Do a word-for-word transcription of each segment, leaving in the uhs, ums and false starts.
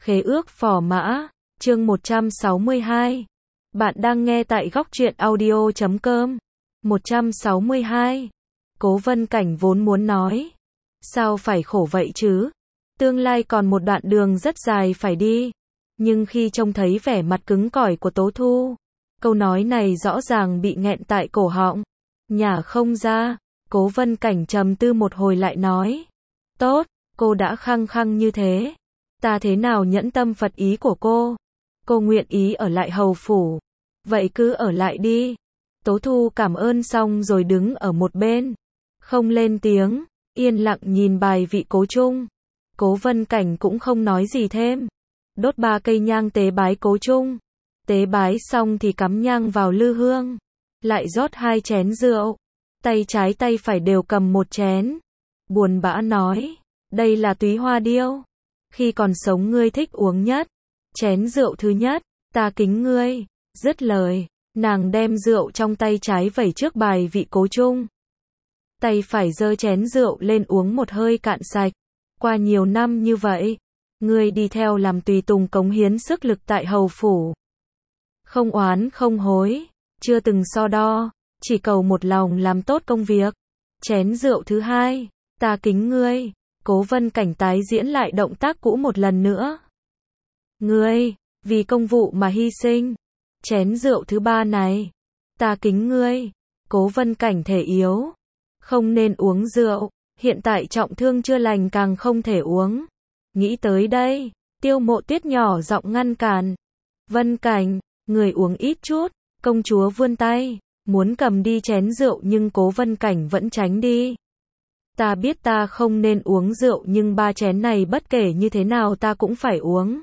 Khế ước phò mã, chương một trăm sáu mươi hai. Bạn đang nghe tại góc truyện audio chấm com. một trăm sáu mươi hai. Cố Vân Cảnh vốn muốn nói. Sao phải khổ vậy chứ? Tương lai còn một đoạn đường rất dài phải đi. Nhưng khi trông thấy vẻ mặt cứng cỏi của Tố Thu, câu nói này rõ ràng bị nghẹn tại cổ họng. Nhả không ra, Cố Vân Cảnh trầm tư một hồi lại nói. Tốt, cô đã khăng khăng như thế. Ta thế nào nhẫn tâm phật ý của cô? Cô nguyện ý ở lại hầu phủ. Vậy cứ ở lại đi. Tố Thu cảm ơn xong rồi đứng ở một bên. Không lên tiếng, yên lặng nhìn bài vị Cố Trung. Cố Vân Cảnh cũng không nói gì thêm. Đốt ba cây nhang tế bái Cố Trung. Tế bái xong thì cắm nhang vào lư hương. Lại rót hai chén rượu. Tay trái tay phải đều cầm một chén. Buồn bã nói. Đây là túy hoa điêu. Khi còn sống ngươi thích uống nhất. Chén rượu thứ nhất, ta kính ngươi. Dứt lời, nàng đem rượu trong tay trái vẩy trước bài vị Cố Trung. Tay phải giơ chén rượu lên uống một hơi cạn sạch. Qua nhiều năm như vậy, ngươi đi theo làm tùy tùng cống hiến sức lực tại hầu phủ. Không oán không hối, chưa từng so đo, chỉ cầu một lòng làm tốt công việc. Chén rượu thứ hai, ta kính ngươi. Cố Vân Cảnh tái diễn lại động tác cũ một lần nữa. Ngươi, vì công vụ mà hy sinh. Chén rượu thứ ba này, ta kính ngươi. Cố Vân Cảnh thể yếu, không nên uống rượu, hiện tại trọng thương chưa lành càng không thể uống. Nghĩ tới đây, Tiêu Mộ Tuyết nhỏ giọng ngăn cản. Vân Cảnh, người uống ít chút. Công chúa vươn tay, muốn cầm đi chén rượu nhưng Cố Vân Cảnh vẫn tránh đi. Ta biết ta không nên uống rượu nhưng ba chén này bất kể như thế nào ta cũng phải uống.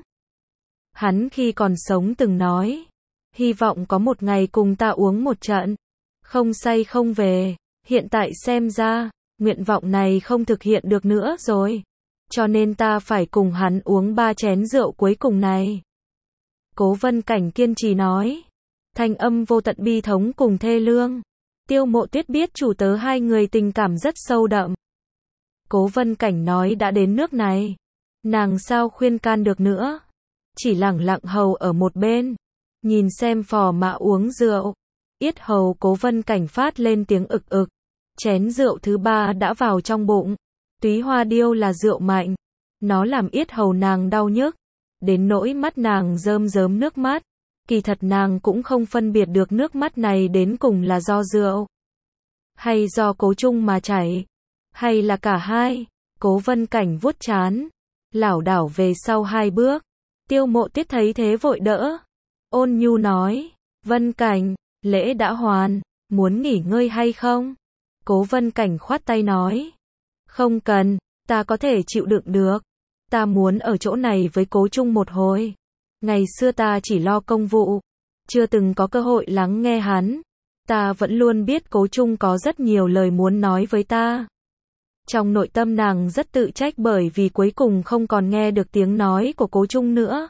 Hắn khi còn sống từng nói, hy vọng có một ngày cùng ta uống một trận, không say không về. Hiện tại xem ra, nguyện vọng này không thực hiện được nữa rồi. Cho nên ta phải cùng hắn uống ba chén rượu cuối cùng này. Cố Vân Cảnh kiên trì nói, thanh âm vô tận bi thống cùng thê lương. Tiêu Mộ Tuyết biết chủ tớ hai người tình cảm rất sâu đậm. Cố Vân Cảnh nói đã đến nước này, nàng sao khuyên can được nữa. Chỉ lẳng lặng hầu ở một bên, nhìn xem phò mã uống rượu. Yết hầu Cố Vân Cảnh phát lên tiếng ực ực. Chén rượu thứ ba đã vào trong bụng. Túy hoa điêu là rượu mạnh, nó làm yết hầu nàng đau nhức, đến nỗi mắt nàng rơm rớm nước mắt. Kỳ thật nàng cũng không phân biệt được nước mắt này đến cùng là do rượu, hay do Cố Trung mà chảy, hay là cả hai. Cố Vân Cảnh vuốt trán, lảo đảo về sau hai bước. Tiêu Mộ Tuyết thấy thế vội đỡ, ôn nhu nói, Vân Cảnh, lễ đã hoàn, muốn nghỉ ngơi hay không? Cố Vân Cảnh khoát tay nói, không cần, ta có thể chịu đựng được. Ta muốn ở chỗ này với Cố Trung một hồi. Ngày xưa ta chỉ lo công vụ, chưa từng có cơ hội lắng nghe hắn. Ta vẫn luôn biết Cố Trung có rất nhiều lời muốn nói với ta. Trong nội tâm nàng rất tự trách bởi vì cuối cùng không còn nghe được tiếng nói của Cố Trung nữa.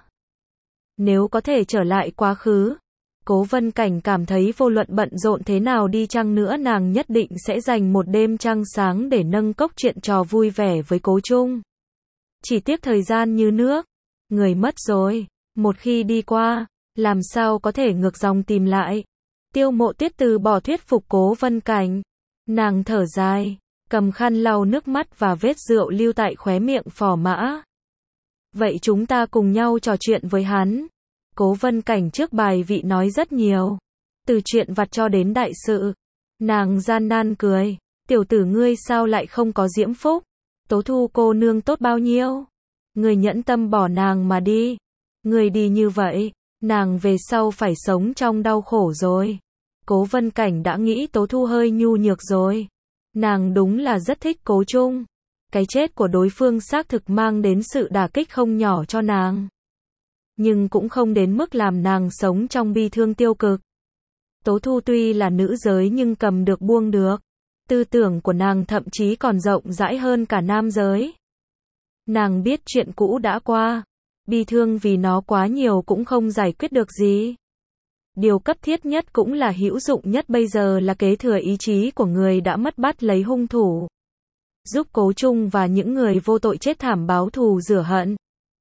Nếu có thể trở lại quá khứ, Cố Vân Cảnh cảm thấy vô luận bận rộn thế nào đi chăng nữa nàng nhất định sẽ dành một đêm trăng sáng để nâng cốc chuyện trò vui vẻ với Cố Trung. Chỉ tiếc thời gian như nước, người mất rồi, một khi đi qua, làm sao có thể ngược dòng tìm lại. Tiêu Mộ Tuyết từ bỏ thuyết phục Cố Vân Cảnh. Nàng thở dài, cầm khăn lau nước mắt và vết rượu lưu tại khóe miệng phò mã. Vậy chúng ta cùng nhau trò chuyện với hắn. Cố Vân Cảnh trước bài vị nói rất nhiều, từ chuyện vặt cho đến đại sự. Nàng gian nan cười, tiểu tử ngươi sao lại không có diễm phúc? Tố Thu cô nương tốt bao nhiêu? Ngươi nhẫn tâm bỏ nàng mà đi. Ngươi đi như vậy, nàng về sau phải sống trong đau khổ rồi. Cố Vân Cảnh đã nghĩ Tố Thu hơi nhu nhược rồi. Nàng đúng là rất thích Cố Trung. Cái chết của đối phương xác thực mang đến sự đả kích không nhỏ cho nàng. Nhưng cũng không đến mức làm nàng sống trong bi thương tiêu cực. Tố Thu tuy là nữ giới nhưng cầm được buông được. Tư tưởng của nàng thậm chí còn rộng rãi hơn cả nam giới. Nàng biết chuyện cũ đã qua. Bi thương vì nó quá nhiều cũng không giải quyết được gì. Điều cấp thiết nhất cũng là hữu dụng nhất bây giờ là kế thừa ý chí của người đã mất bắt lấy hung thủ. Giúp Cố Trung và những người vô tội chết thảm báo thù rửa hận.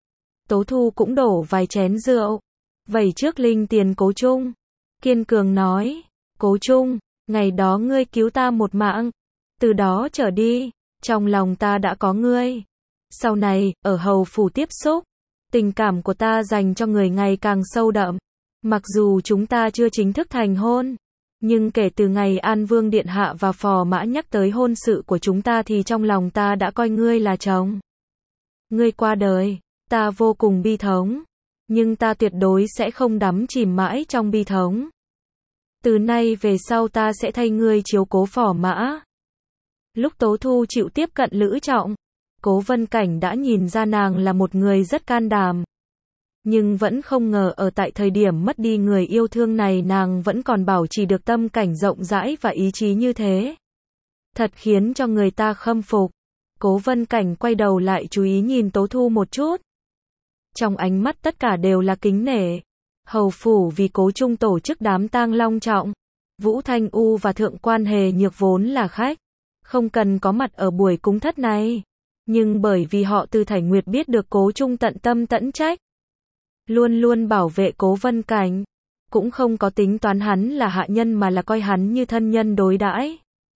Tố Thu cũng đổ vài chén rượu, vẩy trước linh tiền Cố Trung. Kiên cường nói, Cố Trung, ngày đó ngươi cứu ta một mạng, từ đó trở đi, trong lòng ta đã có ngươi. Sau này, ở hầu phủ tiếp xúc, tình cảm của ta dành cho người ngày càng sâu đậm. Mặc dù chúng ta chưa chính thức thành hôn, nhưng kể từ ngày An Vương Điện Hạ và Phò Mã nhắc tới hôn sự của chúng ta thì trong lòng ta đã coi ngươi là chồng. Ngươi qua đời, ta vô cùng bi thống, nhưng ta tuyệt đối sẽ không đắm chìm mãi trong bi thống. Từ nay về sau ta sẽ thay ngươi chiếu cố Phò Mã. Lúc Tố Thu chịu tiếp cận Lữ Trọng, Cố Vân Cảnh đã nhìn ra nàng là một người rất can đảm. Nhưng vẫn không ngờ ở tại thời điểm mất đi người yêu thương này nàng vẫn còn bảo trì được tâm cảnh rộng rãi và ý chí như thế. Thật khiến cho người ta khâm phục. Cố Vân Cảnh quay đầu lại chú ý nhìn Tố Thu một chút. Trong ánh mắt tất cả đều là kính nể. Hầu phủ vì Cố Trung tổ chức đám tang long trọng. Vũ Thanh U và Thượng Quan Hề Nhược vốn là khách, không cần có mặt ở buổi cúng thất này. Nhưng bởi vì họ từ Thải Nguyệt biết được Cố Trung tận tâm tận trách, luôn luôn bảo vệ Cố Vân Cảnh, cũng không có tính toán hắn là hạ nhân mà là coi hắn như thân nhân đối đãi.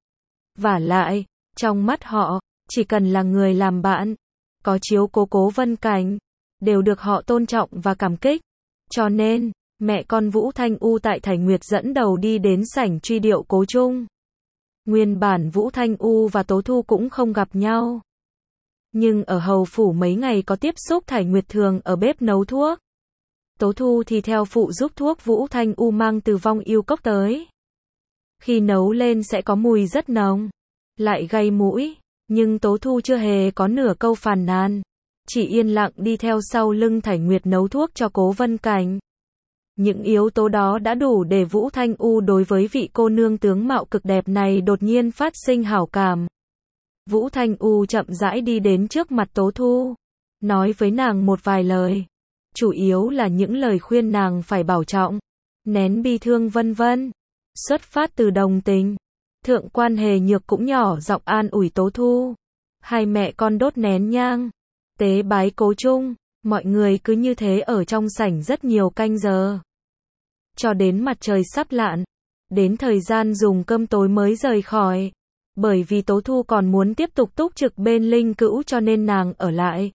Vả lại, trong mắt họ, chỉ cần là người làm bạn, có chiếu cố Cố Vân Cảnh, đều được họ tôn trọng và cảm kích. Cho nên, mẹ con Vũ Thanh U tại Thải Nguyệt dẫn đầu đi đến sảnh truy điệu Cố Trung. Nguyên bản Vũ Thanh U và Tố Thu cũng không gặp nhau. Nhưng ở hầu phủ mấy ngày có tiếp xúc, Thải Nguyệt thường ở bếp nấu thuốc. Tố Thu thì theo phụ giúp thuốc Vũ Thanh U mang từ Vong Yêu Cốc tới. Khi nấu lên sẽ có mùi rất nồng, lại gây mũi, nhưng Tố Thu chưa hề có nửa câu phàn nàn, chỉ yên lặng đi theo sau lưng Thải Nguyệt nấu thuốc cho Cố Vân Cảnh. Những yếu tố đó đã đủ để Vũ Thanh U đối với vị cô nương tướng mạo cực đẹp này đột nhiên phát sinh hảo cảm. Vũ Thanh U chậm rãi đi đến trước mặt Tố Thu, nói với nàng một vài lời. Chủ yếu là những lời khuyên nàng phải bảo trọng, nén bi thương vân vân. Xuất phát từ đồng tình, Thượng Quan Hề Nhược cũng nhỏ giọng an ủi Tố Thu. Hai mẹ con đốt nén nhang, tế bái Cố Trung, mọi người cứ như thế ở trong sảnh rất nhiều canh giờ. Cho đến mặt trời sắp lặn, đến thời gian dùng cơm tối mới rời khỏi. Bởi vì Tố Thu còn muốn tiếp tục túc trực bên Linh Cữu cho nên nàng ở lại.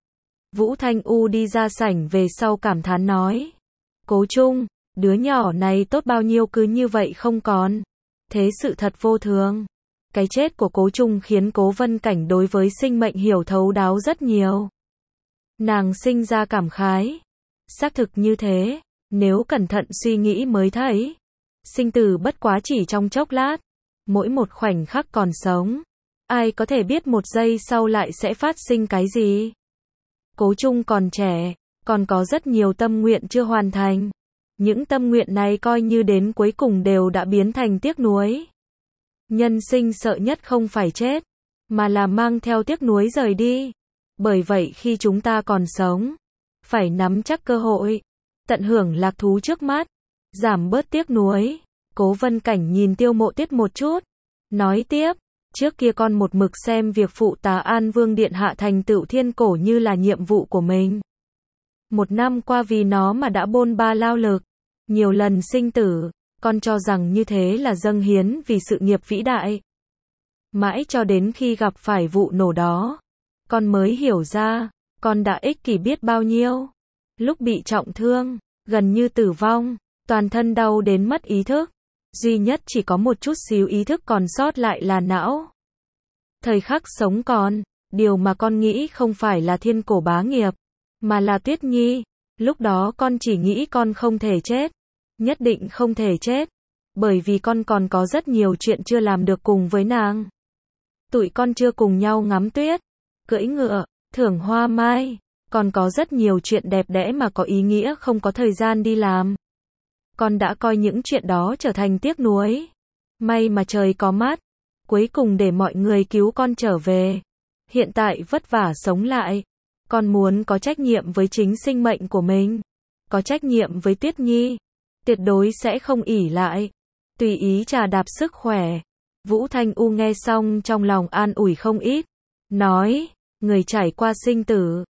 Vũ Thanh U đi ra sảnh về sau cảm thán nói. Cố Trung, đứa nhỏ này tốt bao nhiêu cứ như vậy không còn. Thế sự thật vô thường. Cái chết của Cố Trung khiến Cố Vân Cảnh đối với sinh mệnh hiểu thấu đáo rất nhiều. Nàng sinh ra cảm khái. Xác thực như thế, nếu cẩn thận suy nghĩ mới thấy. Sinh tử bất quá chỉ trong chốc lát. Mỗi một khoảnh khắc còn sống, ai có thể biết một giây sau lại sẽ phát sinh cái gì. Cố Trung còn trẻ, còn có rất nhiều tâm nguyện chưa hoàn thành. Những tâm nguyện này coi như đến cuối cùng đều đã biến thành tiếc nuối. Nhân sinh sợ nhất không phải chết, mà là mang theo tiếc nuối rời đi. Bởi vậy khi chúng ta còn sống, phải nắm chắc cơ hội, tận hưởng lạc thú trước mắt, giảm bớt tiếc nuối. Cố Vân Cảnh nhìn Tiêu Mộ Tiết một chút, nói tiếp, trước kia con một mực xem việc phụ tá An Vương Điện Hạ thành tựu thiên cổ như là nhiệm vụ của mình. Một năm qua vì nó mà đã bôn ba lao lực, nhiều lần sinh tử, con cho rằng như thế là dâng hiến vì sự nghiệp vĩ đại. Mãi cho đến khi gặp phải vụ nổ đó, con mới hiểu ra, con đã ích kỷ biết bao nhiêu. Lúc bị trọng thương, gần như tử vong, toàn thân đau đến mất ý thức. Duy nhất chỉ có một chút xíu ý thức còn sót lại là não. Thời khắc sống còn, điều mà con nghĩ không phải là thiên cổ bá nghiệp, mà là Tuyết Nhi. Lúc đó con chỉ nghĩ con không thể chết, nhất định không thể chết, bởi vì con còn có rất nhiều chuyện chưa làm được cùng với nàng. Tụi con chưa cùng nhau ngắm tuyết, cưỡi ngựa, thưởng hoa mai, còn có rất nhiều chuyện đẹp đẽ mà có ý nghĩa không có thời gian đi làm. Con đã coi những chuyện đó trở thành tiếc nuối. May mà trời có mắt, cuối cùng để mọi người cứu con trở về. Hiện tại vất vả sống lại, con muốn có trách nhiệm với chính sinh mệnh của mình, có trách nhiệm với Tuyết Nhi, tuyệt đối sẽ không ỷ lại, tùy ý trà đạp sức khỏe. Vũ Thanh U nghe xong trong lòng an ủi không ít, nói, người trải qua sinh tử,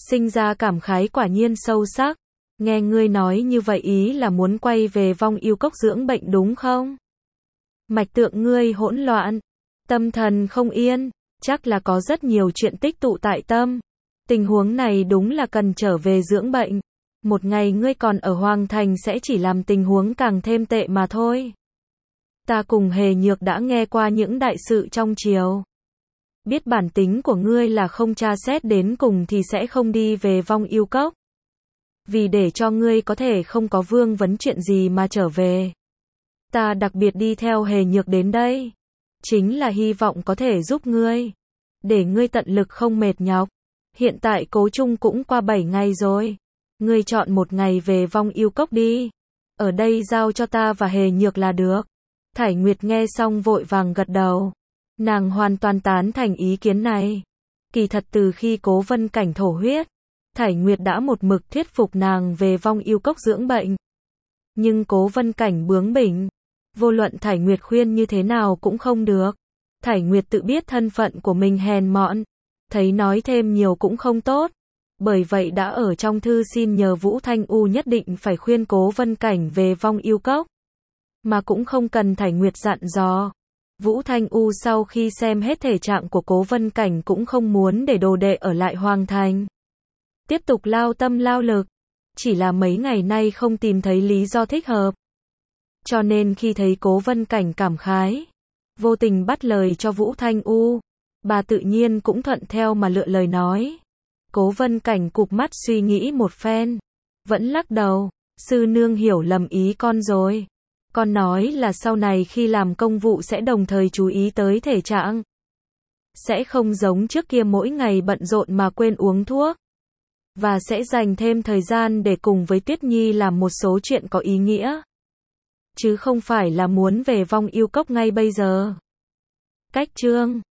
sinh ra cảm khái quả nhiên sâu sắc. Nghe ngươi nói như vậy ý là muốn quay về vong yêu cốc dưỡng bệnh đúng không? Mạch tượng ngươi hỗn loạn, tâm thần không yên, chắc là có rất nhiều chuyện tích tụ tại tâm. Tình huống này đúng là cần trở về dưỡng bệnh. Một ngày ngươi còn ở Hoàng Thành sẽ chỉ làm tình huống càng thêm tệ mà thôi. Ta cùng Hề Nhược đã nghe qua những đại sự trong triều. Biết bản tính của ngươi là không tra xét đến cùng thì sẽ không đi về vong yêu cốc. Vì để cho ngươi có thể không có vương vấn chuyện gì mà trở về. Ta đặc biệt đi theo Hề Nhược đến đây. Chính là hy vọng có thể giúp ngươi. Để ngươi tận lực không mệt nhọc. Hiện tại Cố Trung cũng qua bảy ngày rồi. Ngươi chọn một ngày về vong yêu cốc đi. Ở đây giao cho ta và Hề Nhược là được. Thải Nguyệt nghe xong vội vàng gật đầu. Nàng hoàn toàn tán thành ý kiến này. Kỳ thật từ khi Cố Vân Cảnh thổ huyết, Thải Nguyệt đã một mực thuyết phục nàng về vong yêu cốc dưỡng bệnh. Nhưng Cố Vân Cảnh bướng bỉnh. Vô luận Thải Nguyệt khuyên như thế nào cũng không được. Thải Nguyệt tự biết thân phận của mình hèn mọn. Thấy nói thêm nhiều cũng không tốt. Bởi vậy đã ở trong thư xin nhờ Vũ Thanh U nhất định phải khuyên Cố Vân Cảnh về vong yêu cốc. Mà cũng không cần Thải Nguyệt dặn dò. Vũ Thanh U sau khi xem hết thể trạng của Cố Vân Cảnh cũng không muốn để đồ đệ ở lại Hoàng Thành. Tiếp tục lao tâm lao lực. Chỉ là mấy ngày nay không tìm thấy lý do thích hợp. Cho nên khi thấy Cố Vân Cảnh cảm khái, vô tình bắt lời cho Vũ Thanh U, bà tự nhiên cũng thuận theo mà lựa lời nói. Cố Vân Cảnh cụp mắt suy nghĩ một phen, vẫn lắc đầu, sư nương hiểu lầm ý con rồi. Con nói là sau này khi làm công vụ sẽ đồng thời chú ý tới thể trạng. Sẽ không giống trước kia mỗi ngày bận rộn mà quên uống thuốc. Và sẽ dành thêm thời gian để cùng với Tuyết Nhi làm một số chuyện có ý nghĩa. Chứ không phải là muốn về vong yêu cốc ngay bây giờ. Cách chương